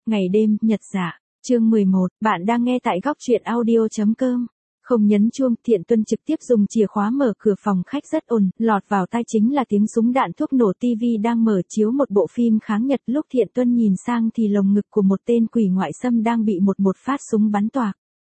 Ngày đêm, nhật dạ. Chương 11, bạn đang nghe tại góc truyện audio.com. Không nhấn chuông, Thiện Tuân trực tiếp dùng chìa khóa mở cửa phòng khách rất ồn, lọt vào tai chính là tiếng súng đạn thuốc nổ. Tivi đang mở chiếu một bộ phim kháng Nhật, lúc Thiện Tuân nhìn sang thì lồng ngực của một tên quỷ ngoại xâm đang bị một phát súng bắn toạc.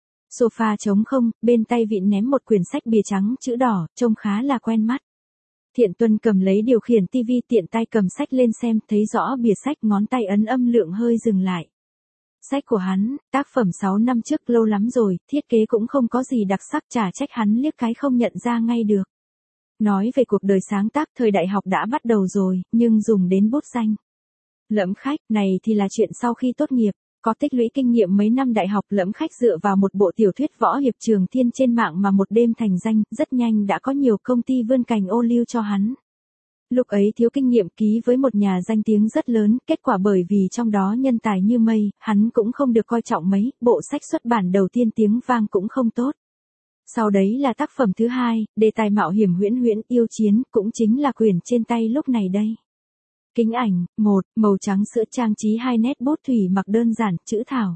Sofa trống không, bên tay vịn ném một quyển sách bìa trắng chữ đỏ, trông khá là quen mắt. Thiện Tuân cầm lấy điều khiển tivi, tiện tay cầm sách lên xem, thấy rõ bìa sách, ngón tay ấn âm lượng hơi dừng lại. Sách của hắn, tác phẩm 6 năm trước, lâu lắm rồi, thiết kế cũng không có gì đặc sắc, chả trách hắn liếc cái không nhận ra ngay được. Nói về cuộc đời sáng tác, thời đại học đã bắt đầu rồi, nhưng dùng đến bút danh Lẫm Khách này thì là chuyện sau khi tốt nghiệp. Có tích lũy kinh nghiệm mấy năm đại học, Lẫm Khách dựa vào một bộ tiểu thuyết võ hiệp trường thiên trên mạng mà một đêm thành danh, rất nhanh đã có nhiều công ty vươn cành ô liu cho hắn. Lúc ấy thiếu kinh nghiệm, ký với một nhà danh tiếng rất lớn, kết quả bởi vì trong đó nhân tài như mây, hắn cũng không được coi trọng mấy, bộ sách xuất bản đầu tiên tiếng vang cũng không tốt. Sau đấy là tác phẩm thứ hai, đề tài mạo hiểm huyễn huyễn yêu chiến, cũng chính là quyển trên tay lúc này đây. Kính ảnh, 1, màu trắng sữa, trang trí 2 nét bút thủy mặc đơn giản, chữ thảo.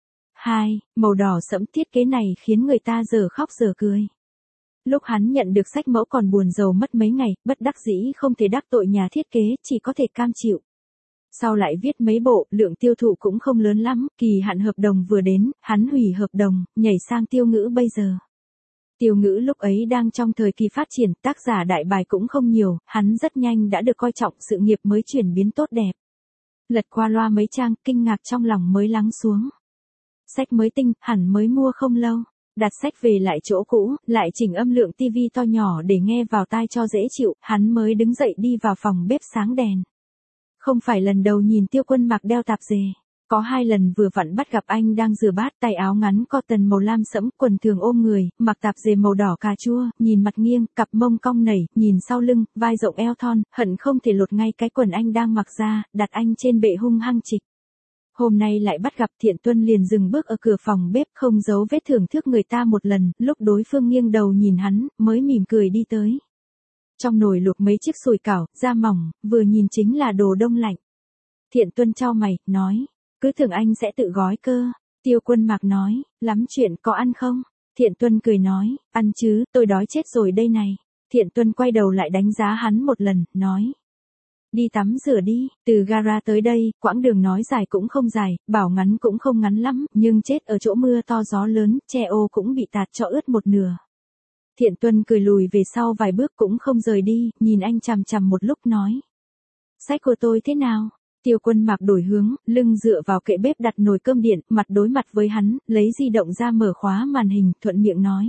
2, màu đỏ sẫm, thiết kế này khiến người ta giờ khóc giờ cười. Lúc hắn nhận được sách mẫu còn buồn rầu mất mấy ngày, bất đắc dĩ không thể đắc tội nhà thiết kế, chỉ có thể cam chịu. Sau lại viết mấy bộ, lượng tiêu thụ cũng không lớn lắm, kỳ hạn hợp đồng vừa đến, hắn hủy hợp đồng, nhảy sang Tiêu Ngữ bây giờ. Tiêu Ngữ lúc ấy đang trong thời kỳ phát triển, tác giả đại bài cũng không nhiều, hắn rất nhanh đã được coi trọng, sự nghiệp mới chuyển biến tốt đẹp. Lật qua loa mấy trang, kinh ngạc trong lòng mới lắng xuống. Sách mới tinh, hẳn mới mua không lâu. Đặt sách về lại chỗ cũ, lại chỉnh âm lượng tivi to nhỏ để nghe vào tai cho dễ chịu, hắn mới đứng dậy đi vào phòng bếp sáng đèn. Không phải lần đầu nhìn Tiêu Quân mặc đeo tạp dề. Có 2 lần vừa vặn bắt gặp anh đang rửa bát, tay áo ngắn cotton màu lam sẫm, quần thường ôm người, mặc tạp dề màu đỏ cà chua, nhìn mặt nghiêng, cặp mông cong nảy, nhìn sau lưng, vai rộng eo thon, hận không thể lột ngay cái quần anh đang mặc ra, đặt anh trên bệ hung hăng trịch. Hôm nay lại bắt gặp, Thiện Tuân liền dừng bước ở cửa phòng bếp, không giấu vết thưởng thức người ta một lần, lúc đối phương nghiêng đầu nhìn hắn, mới mỉm cười đi tới. Trong nồi luộc mấy chiếc sủi cảo, da mỏng, vừa nhìn chính là đồ đông lạnh. Thiện Tuân chau mày, nói, cứ tưởng anh sẽ tự gói cơ. Tiêu Quân Mạc nói, lắm chuyện, có ăn không? Thiện Tuân cười nói, ăn chứ, tôi đói chết rồi đây này. Thiện Tuân quay đầu lại đánh giá hắn một lần, nói, đi tắm rửa đi. Từ gara tới đây, quãng đường nói dài cũng không dài, bảo ngắn cũng không ngắn lắm, nhưng chết ở chỗ mưa to gió lớn, che ô cũng bị tạt cho ướt một nửa. Thiện Tuân cười lùi về sau vài bước cũng không rời đi, nhìn anh chằm chằm một lúc nói, sách của tôi thế nào? Tiêu Quân Mạc đổi hướng, lưng dựa vào kệ bếp đặt nồi cơm điện, mặt đối mặt với hắn, lấy di động ra mở khóa màn hình, thuận miệng nói.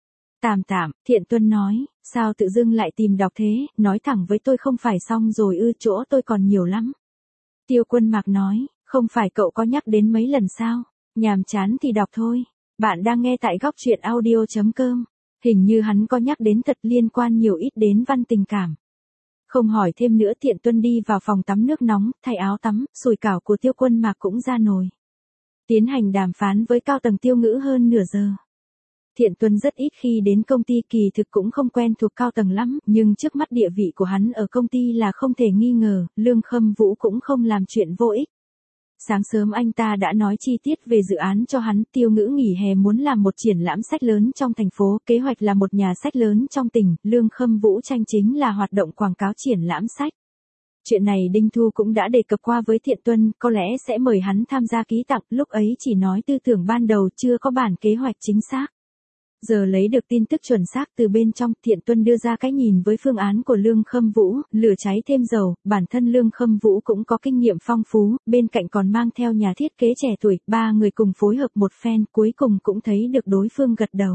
Tạm tạm. Thiện Tuân nói, sao tự dưng lại tìm đọc thế, nói thẳng với tôi không phải xong rồi ư, chỗ tôi còn nhiều lắm. Tiêu Quân Mạc nói, không phải cậu có nhắc đến mấy lần sao, nhàm chán thì đọc thôi. Bạn đang nghe tại góc truyện audio.com, hình như hắn có nhắc đến thật, liên quan nhiều ít đến văn tình cảm. Không hỏi thêm nữa, Thiện Tuân đi vào phòng tắm nước nóng, thay áo tắm, sủi cảo của Tiêu Quân Mạc cũng ra nồi. Tiến hành đàm phán với cao tầng Tiêu Ngữ hơn nửa giờ. Thiện Tuân rất ít khi đến công ty, kỳ thực cũng không quen thuộc cao tầng lắm, nhưng trước mắt địa vị của hắn ở công ty là không thể nghi ngờ, Lương Khâm Vũ cũng không làm chuyện vô ích. Sáng sớm anh ta đã nói chi tiết về dự án cho hắn, Tiêu Ngữ nghỉ hè muốn làm một triển lãm sách lớn trong thành phố, kế hoạch là một nhà sách lớn trong tỉnh, Lương Khâm Vũ tranh chính là hoạt động quảng cáo triển lãm sách. Chuyện này Đinh Thu cũng đã đề cập qua với Thiện Tuân, có lẽ sẽ mời hắn tham gia ký tặng, lúc ấy chỉ nói tư tưởng ban đầu, chưa có bản kế hoạch chính xác. Giờ lấy được tin tức chuẩn xác từ bên trong, Thiện Tuân đưa ra cái nhìn với phương án của Lương Khâm Vũ, lửa cháy thêm dầu, bản thân Lương Khâm Vũ cũng có kinh nghiệm phong phú, bên cạnh còn mang theo nhà thiết kế trẻ tuổi, 3 người cùng phối hợp một phen, cuối cùng cũng thấy được đối phương gật đầu.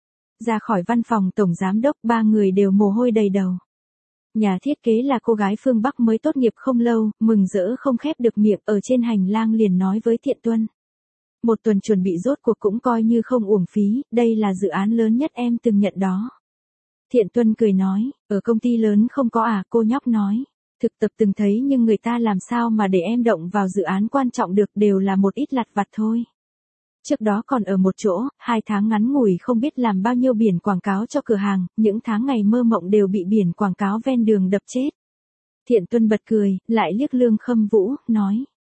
Ra khỏi văn phòng tổng giám đốc, 3 người đều mồ hôi đầy đầu. Nhà thiết kế là cô gái phương Bắc mới tốt nghiệp không lâu, mừng rỡ không khép được miệng, ở trên hành lang liền nói với Thiện Tuân. Một tuần chuẩn bị rốt cuộc cũng coi như không uổng phí, đây là dự án lớn nhất em từng nhận đó. Thiện Tuân cười nói, ở công ty lớn không có à, cô nhóc nói. Thực tập từng thấy nhưng người ta làm sao mà để em động vào dự án quan trọng được, đều là một ít lặt vặt thôi. Trước đó còn ở một chỗ, 2 tháng ngắn ngủi không biết làm bao nhiêu biển quảng cáo cho cửa hàng, những tháng ngày mơ mộng đều bị biển quảng cáo ven đường đập chết. Thiện Tuân bật cười, lại liếc Lương Khâm Vũ, nói.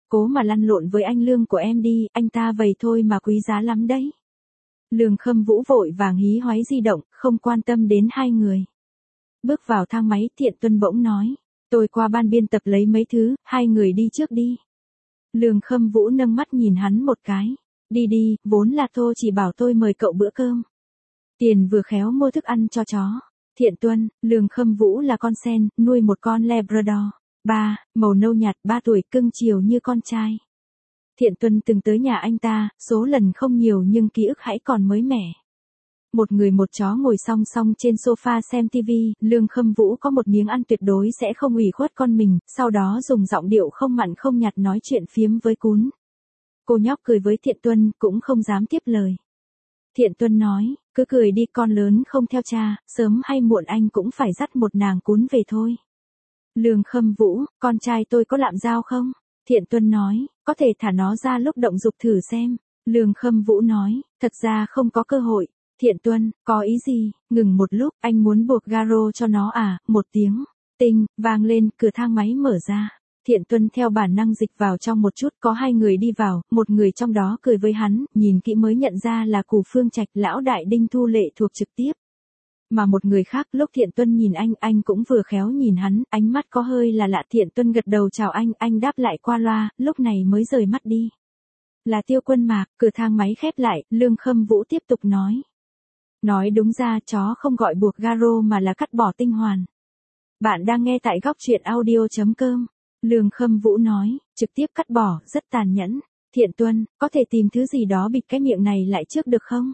Cố mà lăn lộn với anh Lương của em đi, anh ta vậy thôi mà quý giá lắm đấy. Lương Khâm Vũ vội vàng hí hoáy di động, không quan tâm đến hai người. Bước vào thang máy, Thiện Tuân bỗng nói. Tôi qua ban biên tập lấy mấy thứ, hai người đi trước đi. Lương Khâm Vũ nâng mắt nhìn hắn một cái. Đi đi, vốn là Thô chỉ bảo tôi mời cậu bữa cơm. Tiền vừa khéo mua thức ăn cho chó. Thiện Tuân, Lương Khâm Vũ là con sen, nuôi một con Labrador. Màu nâu nhạt, 3 tuổi, cưng chiều như con trai. Thiện Tuân từng tới nhà anh ta, số lần không nhiều nhưng ký ức hãy còn mới mẻ. Một người một chó ngồi song song trên sofa xem TV, Lương Khâm Vũ có một miếng ăn tuyệt đối sẽ không ủy khuất con mình, sau đó dùng giọng điệu không mặn không nhạt nói chuyện phiếm với cún. Cô nhóc cười với Thiện Tuân, cũng không dám tiếp lời. Thiện Tuân nói, cứ cười đi, con lớn không theo cha, sớm hay muộn anh cũng phải dắt một nàng cún về thôi. Lương Khâm Vũ, con trai tôi có lạm giao không? Thiện Tuân nói, có thể thả nó ra lúc động dục thử xem. Lương Khâm Vũ nói, thật ra không có cơ hội. Thiện Tuân, có ý gì? Ngừng một lúc, anh muốn buộc garo cho nó à? Một tiếng, tinh, vang lên, cửa thang máy mở ra. Thiện Tuân theo bản năng dịch vào trong một chút, có hai người đi vào, một người trong đó cười với hắn, nhìn kỹ mới nhận ra là Cù Phương Trạch, lão đại Đinh Thu Lệ thuộc trực tiếp. Mà một người khác, lúc Thiện Tuân nhìn anh cũng vừa khéo nhìn hắn, ánh mắt có hơi là lạ. Thiện Tuân gật đầu chào anh đáp lại qua loa, lúc này mới rời mắt đi. Là Tiêu Quân Mạc, cửa thang máy khép lại, Lương Khâm Vũ tiếp tục nói. Nói đúng ra chó không gọi buộc garo mà là cắt bỏ tinh hoàn. Bạn đang nghe tại góc truyện audio.com. Lương Khâm Vũ nói, trực tiếp cắt bỏ, rất tàn nhẫn. Thiện Tuân, có thể tìm thứ gì đó bịt cái miệng này lại trước được không?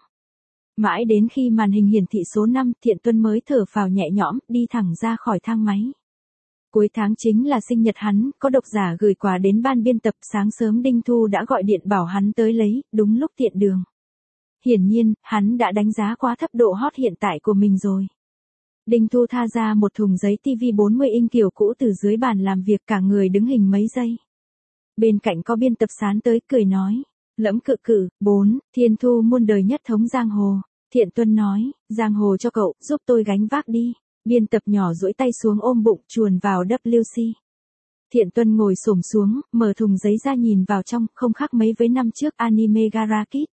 Mãi đến khi màn hình hiển thị số 5, Thiện Tuân mới thở phào nhẹ nhõm, đi thẳng ra khỏi thang máy. Cuối tháng chính là sinh nhật hắn, có độc giả gửi quà đến ban biên tập, sáng sớm Đinh Thu đã gọi điện bảo hắn tới lấy, đúng lúc tiện đường. Hiển nhiên, hắn đã đánh giá quá thấp độ hot hiện tại của mình rồi. Đinh Thu tha ra một thùng giấy TV 40 inch kiểu cũ từ dưới bàn làm việc, cả người đứng hình mấy giây. Bên cạnh có biên tập sán tới cười nói. Lẫm cự cử, 4, Thiên Thu muôn đời nhất thống giang hồ. Thiện Tuân nói, giang hồ cho cậu, giúp tôi gánh vác đi. Biên tập nhỏ duỗi tay xuống ôm bụng, chuồn vào WC. Thiện Tuân ngồi xổm xuống, mở thùng giấy ra nhìn vào trong, không khác mấy với năm trước anime Gara Kid.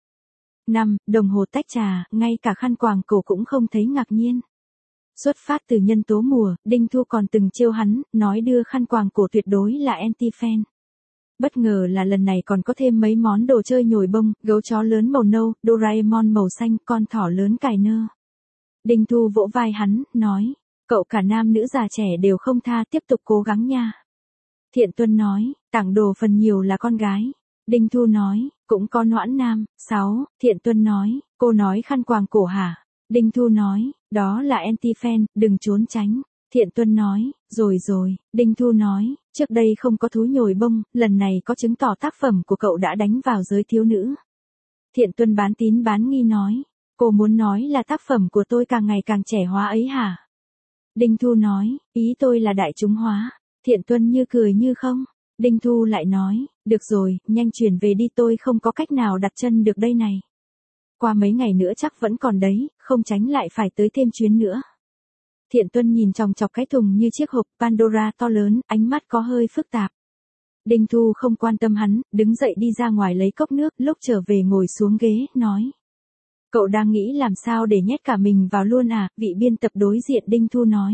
Đồng hồ tách trà, ngay cả khăn quàng cổ cũng không thấy ngạc nhiên. Xuất phát từ nhân tố mùa, Đinh Thu còn từng trêu hắn, nói đưa khăn quàng cổ tuyệt đối là anti-fan. Bất ngờ là lần này còn có thêm mấy món đồ chơi nhồi bông, gấu chó lớn màu nâu, Doraemon màu xanh, con thỏ lớn cài nơ. Đinh Thu vỗ vai hắn, nói, cậu cả nam nữ già trẻ đều không tha, tiếp tục cố gắng nha. Thiện Tuân nói, tặng đồ phần nhiều là con gái. Đinh Thu nói, cũng có noãn nam. 6, Thiện Tuân nói, cô nói khăn quàng cổ hả? Đinh Thu nói, đó là anti-fan, đừng trốn tránh. Thiện Tuân nói, rồi. Đinh Thu nói, trước đây không có thú nhồi bông, lần này có chứng tỏ tác phẩm của cậu đã đánh vào giới thiếu nữ. Thiện Tuân bán tín bán nghi nói, cô muốn nói là tác phẩm của tôi càng ngày càng trẻ hóa ấy hả? Đinh Thu nói, ý tôi là đại chúng hóa. Thiện Tuân như cười như không. Đinh Thu lại nói, được rồi, nhanh chuyển về đi, tôi không có cách nào đặt chân được đây này. Qua mấy ngày nữa chắc vẫn còn đấy, không tránh lại phải tới thêm chuyến nữa. Thiện Tuân nhìn chòng chọc cái thùng như chiếc hộp Pandora to lớn, ánh mắt có hơi phức tạp. Đinh Thu không quan tâm hắn, đứng dậy đi ra ngoài lấy cốc nước, lúc trở về ngồi xuống ghế, nói. Cậu đang nghĩ làm sao để nhét cả mình vào luôn à? Vị biên tập đối diện Đinh Thu nói.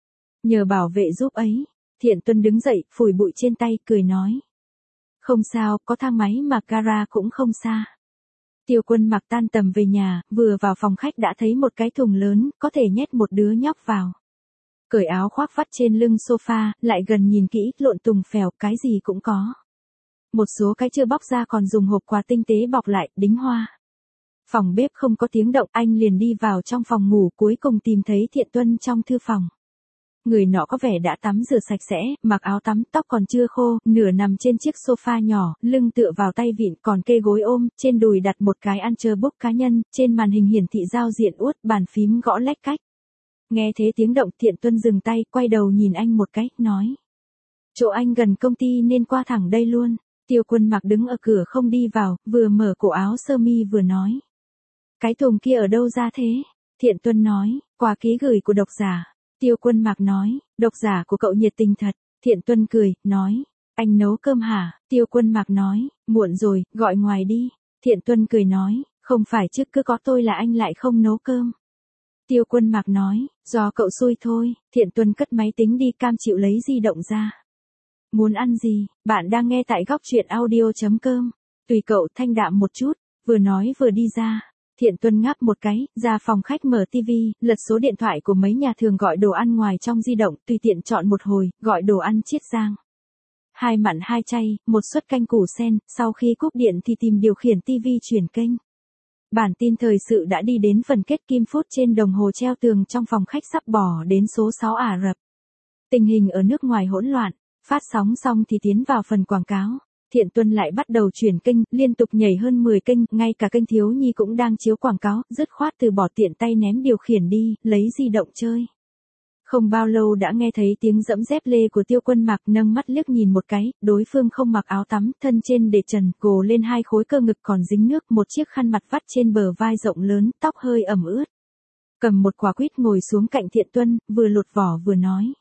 Nhờ bảo vệ giúp ấy. Thiện Tuân đứng dậy, phủi bụi trên tay, cười nói. Không sao, có thang máy mà gara cũng không xa. Tiêu Quân Mặc tan tầm về nhà, vừa vào phòng khách đã thấy một cái thùng lớn, có thể nhét một đứa nhóc vào. Cởi áo khoác vắt trên lưng sofa, lại gần nhìn kỹ, lộn tùng phèo, cái gì cũng có. Một số cái chưa bóc ra còn dùng hộp quà tinh tế bọc lại, đính hoa. Phòng bếp không có tiếng động, anh liền đi vào trong phòng ngủ, cuối cùng tìm thấy Thiện Tuân trong thư phòng. Người nọ có vẻ đã tắm rửa sạch sẽ, mặc áo tắm, tóc còn chưa khô, nửa nằm trên chiếc sofa nhỏ, lưng tựa vào tay vịn, còn kê gối ôm, trên đùi đặt một cái Ultrabook cá nhân, trên màn hình hiển thị giao diện uất, bàn phím gõ lách cách. Nghe thế tiếng động, Thiện Tuân dừng tay, quay đầu nhìn anh một cái, nói. Chỗ anh gần công ty nên qua thẳng đây luôn. Tiêu Quân Mặc đứng ở cửa không đi vào, vừa mở cổ áo sơ mi vừa nói. Cái thùng kia ở đâu ra thế? Thiện Tuân nói, quà ký gửi của độc giả. Tiêu Quân Mặc nói, độc giả của cậu nhiệt tình thật. Thiện Tuân cười, nói, Anh nấu cơm hả? Tiêu Quân Mạc nói, muộn rồi, gọi ngoài đi. Thiện Tuân cười nói, không phải chứ cứ có tôi là anh lại không nấu cơm. Tiêu Quân Mạc nói, do cậu xui thôi. Thiện Tuân cất máy tính đi, cam chịu lấy di động ra. Muốn ăn gì? Bạn đang nghe tại góc truyện audio.com. Tùy cậu, thanh đạm một chút. Vừa nói vừa đi ra. Thiện Tuân ngáp một cái, ra phòng khách mở tivi, lật số điện thoại của mấy nhà thường gọi đồ ăn ngoài trong di động, tùy tiện chọn một hồi, gọi đồ ăn chiết giang. 2 mặn 2 chay, một suất canh củ sen, sau khi cúp điện thì tìm điều khiển tivi chuyển kênh. Bản tin thời sự đã đi đến phần kết, kim phút trên đồng hồ treo tường trong phòng khách sắp bỏ đến số 6 Ả Rập. Tình hình ở nước ngoài hỗn loạn, phát sóng xong thì tiến vào phần quảng cáo. Thiện Tuân lại bắt đầu chuyển kênh, liên tục nhảy hơn 10 kênh, ngay cả kênh thiếu nhi cũng đang chiếu quảng cáo, dứt khoát từ bỏ tiện tay ném điều khiển đi, lấy di động chơi. Không bao lâu đã nghe thấy tiếng dẫm dép lê của Tiêu Quân Mạc, nâng mắt liếc nhìn một cái, đối phương không mặc áo tắm, thân trên để trần, gồ lên 2 khối cơ ngực còn dính nước, một chiếc khăn mặt vắt trên bờ vai rộng lớn, tóc hơi ẩm ướt. Cầm một quả quýt ngồi xuống cạnh Thiện Tuân, vừa lột vỏ vừa nói.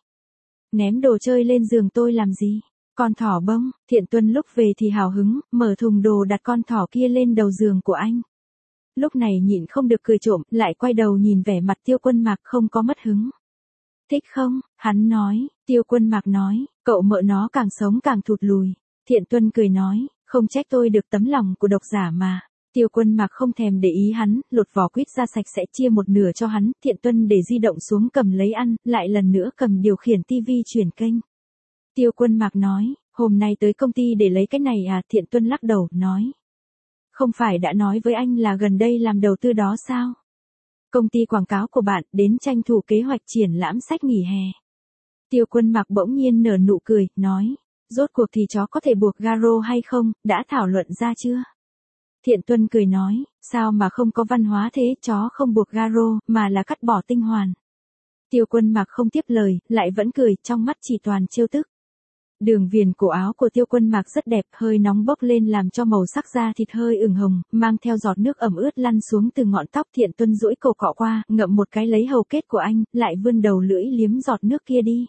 Ném đồ chơi lên giường tôi làm gì? Con thỏ bông. Thiện Tuân lúc về thì hào hứng, mở thùng đồ đặt con thỏ kia lên đầu giường của anh. Lúc này nhịn không được cười trộm, lại quay đầu nhìn vẻ mặt Tiêu Quân Mạc không có mất hứng. Thích không? Hắn nói. Tiêu Quân Mạc nói, cậu mợ nó càng sống càng thụt lùi. Thiện Tuân cười nói, không trách tôi được tấm lòng của độc giả mà. Tiêu Quân Mạc không thèm để ý hắn, lột vỏ quýt ra sạch sẽ chia một nửa cho hắn. Thiện Tuân để di động xuống cầm lấy ăn, lại lần nữa cầm điều khiển tivi chuyển kênh. Tiêu Quân Mạc nói, hôm nay tới công ty để lấy cái này à? Thiện Tuân lắc đầu, nói. Không phải đã nói với anh là gần đây làm đầu tư đó sao? Công ty quảng cáo của bạn đến tranh thủ kế hoạch triển lãm sách nghỉ hè. Tiêu Quân Mạc bỗng nhiên nở nụ cười, nói. Rốt cuộc thì chó có thể buộc garo hay không, đã thảo luận ra chưa? Thiện Tuân cười nói, sao mà không có văn hóa thế, chó không buộc garo, mà là cắt bỏ tinh hoàn. Tiêu Quân Mạc không tiếp lời, lại vẫn cười, trong mắt chỉ toàn trêu tức. Đường viền cổ áo của Tiêu Quân Mạc rất đẹp, hơi nóng bốc lên làm cho màu sắc da thịt hơi ửng hồng, mang theo giọt nước ẩm ướt lăn xuống từ ngọn tóc. Thiện Tuân duỗi cổ cọ qua, ngậm một cái lấy hầu kết của anh, lại vươn đầu lưỡi liếm giọt nước kia đi.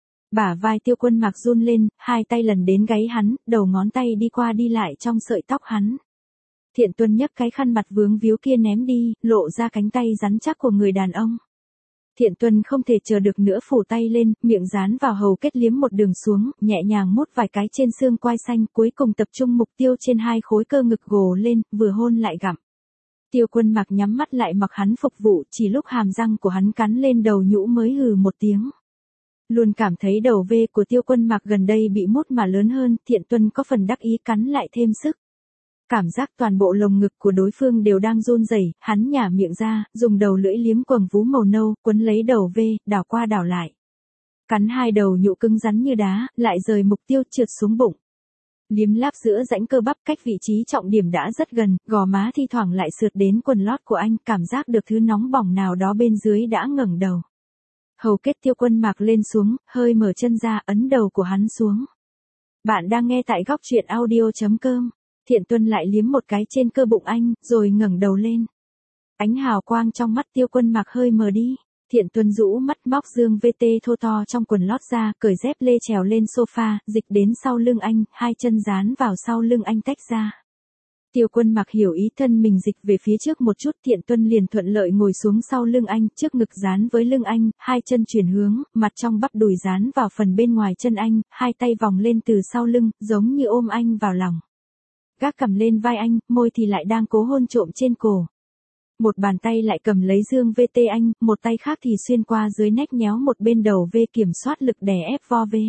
Bả vai Tiêu Quân Mạc run lên, 2 tay lần đến gáy hắn, đầu ngón tay đi qua đi lại trong sợi tóc hắn. Thiện Tuân nhấc cái khăn mặt vướng víu kia ném đi, lộ ra cánh tay rắn chắc của người đàn ông. Thiện Tuân không thể chờ được nữa, phủ tay lên, miệng dán vào hầu kết liếm một đường xuống, nhẹ nhàng mút vài cái trên xương quai xanh, cuối cùng tập trung mục tiêu trên 2 khối cơ ngực gồ lên, vừa hôn lại gặm. Tiêu Quân Mạc nhắm mắt lại mặc hắn phục vụ, chỉ lúc hàm răng của hắn cắn lên đầu nhũ mới hừ một tiếng. Luôn cảm thấy đầu V của Tiêu Quân Mạc gần đây bị mút mà lớn hơn, Thiện Tuân có phần đắc ý cắn lại thêm sức. Cảm giác toàn bộ lồng ngực của đối phương đều đang run rẩy, hắn nhả miệng ra, dùng đầu lưỡi liếm quầng vú màu nâu, quấn lấy đầu V, đảo qua đảo lại. Cắn 2 đầu nhũ cứng rắn như đá, lại rời mục tiêu trượt xuống bụng. Liếm láp giữa rãnh cơ bắp, cách vị trí trọng điểm đã rất gần, gò má thi thoảng lại sượt đến quần lót của anh, cảm giác được thứ nóng bỏng nào đó bên dưới đã ngẩng đầu. Hầu kết Tiêu Quân Mạc lên xuống, hơi mở chân ra, ấn đầu của hắn xuống. Bạn đang nghe tại góc truyện audio.com. Thiện Tuân lại liếm một cái trên cơ bụng anh, rồi ngẩng đầu lên. Ánh hào quang trong mắt Tiêu Quân Mạc hơi mờ đi. Thiện Tuân rũ mắt móc dương VT thô to trong quần lót ra, cởi dép lê trèo lên sofa, dịch đến sau lưng anh, 2 chân dán vào sau lưng anh tách ra. Tiêu Quân Mạc hiểu ý, thân mình dịch về phía trước một chút, Thiện Tuân liền thuận lợi ngồi xuống sau lưng anh, trước ngực dán với lưng anh, 2 chân chuyển hướng, mặt trong bắp đùi dán vào phần bên ngoài chân anh, 2 tay vòng lên từ sau lưng, giống như ôm anh vào lòng. Gác cầm lên vai anh, môi thì lại đang cố hôn trộm trên cổ. Một bàn tay lại cầm lấy dương VT anh, một tay khác thì xuyên qua dưới nách nhéo một bên đầu V, kiểm soát lực đè ép vo V.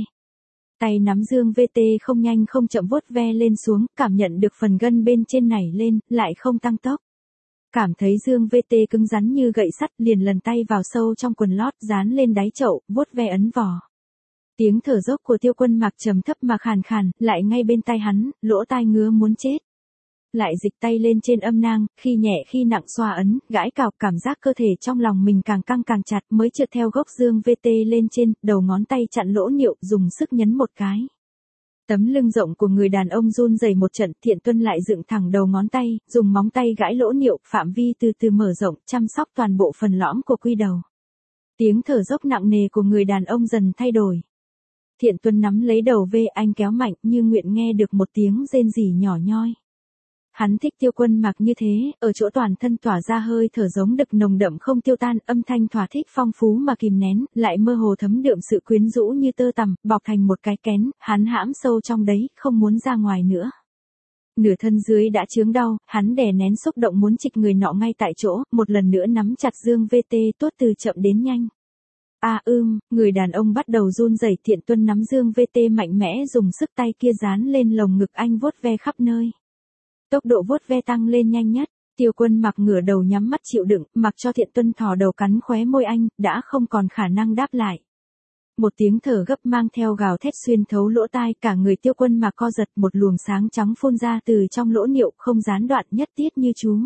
Tay nắm dương VT không nhanh không chậm vuốt ve lên xuống, cảm nhận được phần gân bên trên nảy lên, lại không tăng tốc. Cảm thấy dương VT cứng rắn như gậy sắt, liền lần tay vào sâu trong quần lót, dán lên đáy chậu, vuốt ve ấn vò. Tiếng thở dốc của Tiêu Quân Mạc trầm thấp mà khàn khàn, lại ngay bên tai hắn, lỗ tai ngứa muốn chết. Lại dịch tay lên trên âm nang, khi nhẹ khi nặng xoa ấn, gãi cào, cảm giác cơ thể trong lòng mình càng căng càng chặt, mới trượt theo gốc dương VT lên trên, đầu ngón tay chặn lỗ niệu, dùng sức nhấn một cái. Tấm lưng rộng của người đàn ông run rẩy một trận, Thiện Tuân lại dựng thẳng đầu ngón tay, dùng móng tay gãi lỗ niệu, phạm vi từ từ mở rộng, chăm sóc toàn bộ phần lõm của quy đầu. Tiếng thở dốc nặng nề của người đàn ông dần thay đổi. Thiện Tuân nắm lấy đầu V anh kéo mạnh như nguyện nghe được một tiếng rên rỉ nhỏ nhoi. Hắn thích Tiêu Quân Mạc như thế, ở chỗ toàn thân tỏa ra hơi thở giống đực nồng đậm không tiêu tan, âm thanh thỏa thích phong phú mà kìm nén, lại mơ hồ thấm đượm sự quyến rũ như tơ tằm, bọc thành một cái kén, hắn hãm sâu trong đấy, không muốn ra ngoài nữa. Nửa thân dưới đã chướng đau, hắn đè nén xúc động muốn trịch người nọ ngay tại chỗ, một lần nữa nắm chặt Dương VT tốt từ chậm đến nhanh. Người đàn ông bắt đầu run rẩy. Thiện Tuân nắm Dương VT mạnh mẽ dùng sức tay kia dán lên lồng ngực anh vuốt ve khắp nơi. Tốc độ vuốt ve tăng lên nhanh nhất, Tiêu Quân Mạc ngửa đầu nhắm mắt chịu đựng, mặc cho Thiện Tuân thò đầu cắn khóe môi anh, đã không còn khả năng đáp lại. Một tiếng thở gấp mang theo gào thét xuyên thấu lỗ tai, cả người Tiêu Quân Mạc co giật, một luồng sáng trắng phun ra từ trong lỗ niệu, không gián đoạn, nhất tiết như chú.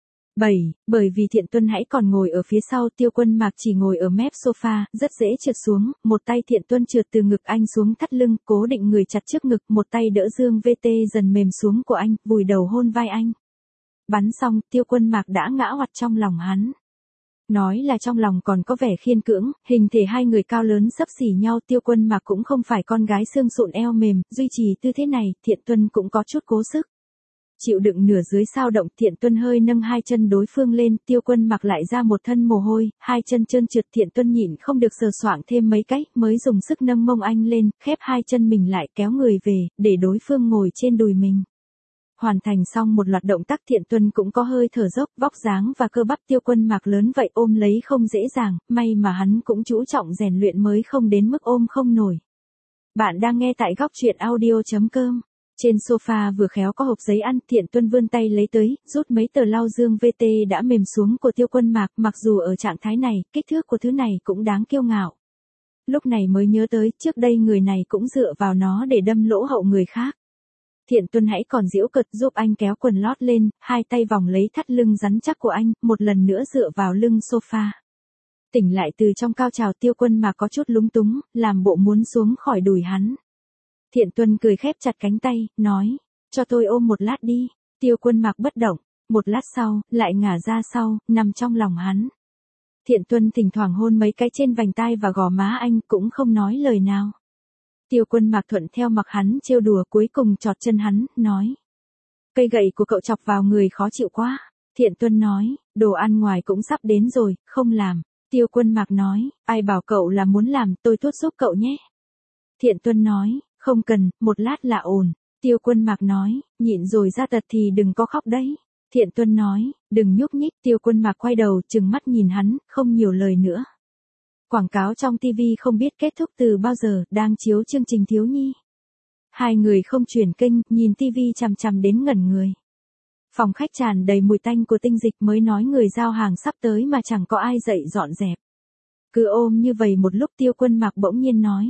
Bởi vì Thiện Tuân hãy còn ngồi ở phía sau, Tiêu Quân Mạc chỉ ngồi ở mép sofa, rất dễ trượt xuống, một tay Thiện Tuân trượt từ ngực anh xuống thắt lưng, cố định người chặt trước ngực, một tay đỡ Dương VT dần mềm xuống của anh, vùi đầu hôn vai anh. Bắn xong, Tiêu Quân Mạc đã ngã oặt trong lòng hắn. Nói là trong lòng còn có vẻ khiên cưỡng, hình thể hai người cao lớn xấp xỉ nhau, Tiêu Quân Mạc cũng không phải con gái xương sụn eo mềm, duy trì tư thế này, Thiện Tuân cũng có chút cố sức. Chịu đựng nửa dưới sao động, Thiện Tuân hơi nâng hai chân đối phương lên, Tiêu Quân Mạc lại ra một thân mồ hôi, hai chân trơn trượt, Thiện Tuân nhịn không được sờ soạng thêm mấy cái, mới dùng sức nâng mông anh lên, khép hai chân mình lại, kéo người về, để đối phương ngồi trên đùi mình. Hoàn thành xong một loạt động tác, Thiện Tuân cũng có hơi thở dốc, vóc dáng và cơ bắp Tiêu Quân Mạc lớn vậy ôm lấy không dễ dàng, may mà hắn cũng chú trọng rèn luyện mới không đến mức ôm không nổi. Bạn đang nghe tại Góc Truyện Audio.com. Trên sofa vừa khéo có hộp giấy ăn, Thiện Tuân vươn tay lấy tới, rút mấy tờ lau Dương VT đã mềm xuống của Tiêu Quân Mạc, mặc dù ở trạng thái này, kích thước của thứ này cũng đáng kiêu ngạo. Lúc này mới nhớ tới, trước đây người này cũng dựa vào nó để đâm lỗ hậu người khác. Thiện Tuân hãy còn giễu cợt giúp anh kéo quần lót lên, hai tay vòng lấy thắt lưng rắn chắc của anh, một lần nữa dựa vào lưng sofa. Tỉnh lại từ trong cao trào, Tiêu Quân Mạc có chút lúng túng, làm bộ muốn xuống khỏi đùi hắn. Thiện Tuân cười khép chặt cánh tay, nói, cho tôi ôm một lát đi. Tiêu Quân Mạc bất động, một lát sau, lại ngả ra sau, nằm trong lòng hắn. Thiện Tuân thỉnh thoảng hôn mấy cái trên vành tai và gò má anh, cũng không nói lời nào. Tiêu Quân Mạc thuận theo mặc hắn trêu đùa, cuối cùng chọt chân hắn, nói. Cây gậy của cậu chọc vào người khó chịu quá. Thiện Tuân nói, đồ ăn ngoài cũng sắp đến rồi, không làm. Tiêu Quân Mạc nói, ai bảo cậu là muốn làm, tôi thúc giúp cậu nhé. Thiện Tuân nói, không cần, một lát là ổn. Tiêu Quân Mạc nói, nhịn rồi ra tật thì đừng có khóc đấy. Thiện Tuân nói, đừng nhúc nhích. Tiêu Quân Mạc quay đầu trừng mắt nhìn hắn, không nhiều lời nữa. Quảng cáo trong TV không biết kết thúc từ bao giờ, đang chiếu chương trình thiếu nhi. Hai người không chuyển kênh, nhìn TV chằm chằm đến ngẩn người. Phòng khách tràn đầy mùi tanh của tinh dịch, mới nói người giao hàng sắp tới mà chẳng có ai dậy dọn dẹp. Cứ ôm như vậy một lúc, Tiêu Quân Mạc bỗng nhiên nói.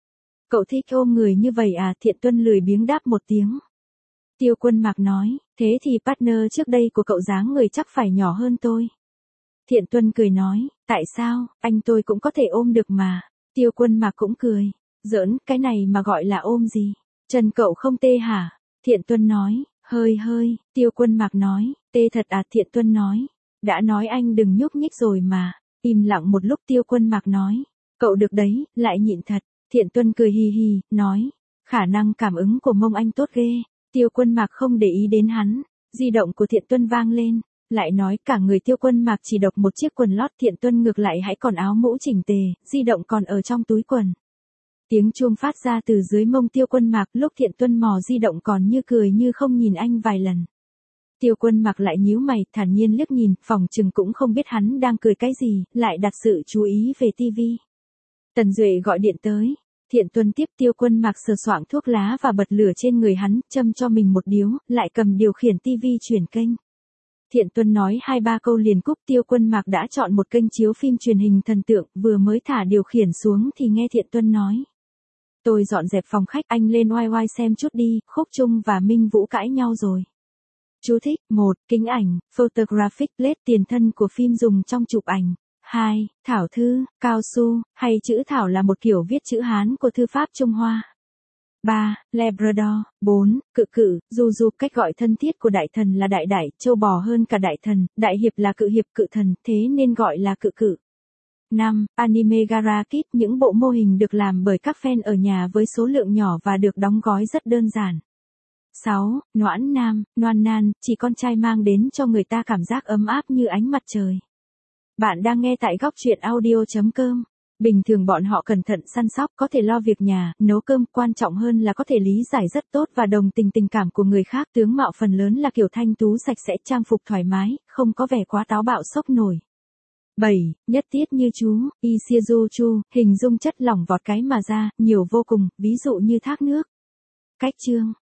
Cậu thích ôm người như vậy à? Thiện Tuân lười biếng đáp một tiếng. Tiêu Quân Mạc nói, thế thì partner trước đây của cậu dáng người chắc phải nhỏ hơn tôi. Thiện Tuân cười nói, tại sao, anh tôi cũng có thể ôm được mà. Tiêu Quân Mạc cũng cười, giỡn, cái này mà gọi là ôm gì? Chân cậu không tê hả? Thiện Tuân nói, hơi. Tiêu Quân Mạc nói, tê thật à? Thiện Tuân nói, đã nói anh đừng nhúc nhích rồi mà. Im lặng một lúc, Tiêu Quân Mạc nói, cậu được đấy, lại nhịn thật. Thiện Tuân cười hì hì, nói, khả năng cảm ứng của mông anh tốt ghê. Tiêu Quân Mạc không để ý đến hắn, di động của Thiện Tuân vang lên, lại nói cả người Tiêu Quân Mạc chỉ độc một chiếc quần lót, Thiện Tuân ngược lại hãy còn áo mũ chỉnh tề, di động còn ở trong túi quần. Tiếng chuông phát ra từ dưới mông Tiêu Quân Mạc, lúc Thiện Tuân mò di động còn như cười như không nhìn anh vài lần. Tiêu Quân Mạc lại nhíu mày, thản nhiên liếc nhìn, phòng chừng cũng không biết hắn đang cười cái gì, lại đặt sự chú ý về TV. Tần Duệ gọi điện tới. Thiện Tuân tiếp. Tiêu Quân Mạc sờ soạng thuốc lá và bật lửa trên người hắn, châm cho mình một điếu, lại cầm điều khiển TV chuyển kênh. Thiện Tuân nói 2-3 câu liền cúp. Tiêu Quân Mạc đã chọn một kênh chiếu phim truyền hình thần tượng, vừa mới thả điều khiển xuống thì nghe Thiện Tuân nói. Tôi dọn dẹp phòng khách, anh lên oai oai xem chút đi, Khúc Trung và Minh Vũ cãi nhau rồi. Chú thích: 1. Kính ảnh, photographic plate, tiền thân của phim dùng trong chụp ảnh. 2. Thảo thư, cao su, hay chữ thảo là một kiểu viết chữ Hán của thư pháp Trung Hoa. 3. Labrador. 4. Cự cự, dù cách gọi thân thiết của đại thần là đại đại, châu bò hơn cả đại thần, đại hiệp là cự hiệp, cự thần, thế nên gọi là cự cự. 5. Anime Gara Kit, những bộ mô hình được làm bởi các fan ở nhà với số lượng nhỏ và được đóng gói rất đơn giản. 6. Noãn Nam, Noan Nan, chỉ con trai mang đến cho người ta cảm giác ấm áp như ánh mặt trời. Bạn đang nghe tại góc truyện audio.com. Bình thường bọn họ cẩn thận săn sóc, có thể lo việc nhà, nấu cơm, quan trọng hơn là có thể lý giải rất tốt và đồng tình tình cảm của người khác. Tướng mạo phần lớn là kiểu thanh tú sạch sẽ, trang phục thoải mái, không có vẻ quá táo bạo sốc nổi. 7. Nhất tiết như chú, Ishizu Chu, hình dung chất lỏng vọt cái mà ra, nhiều vô cùng, ví dụ như thác nước. Cách chương.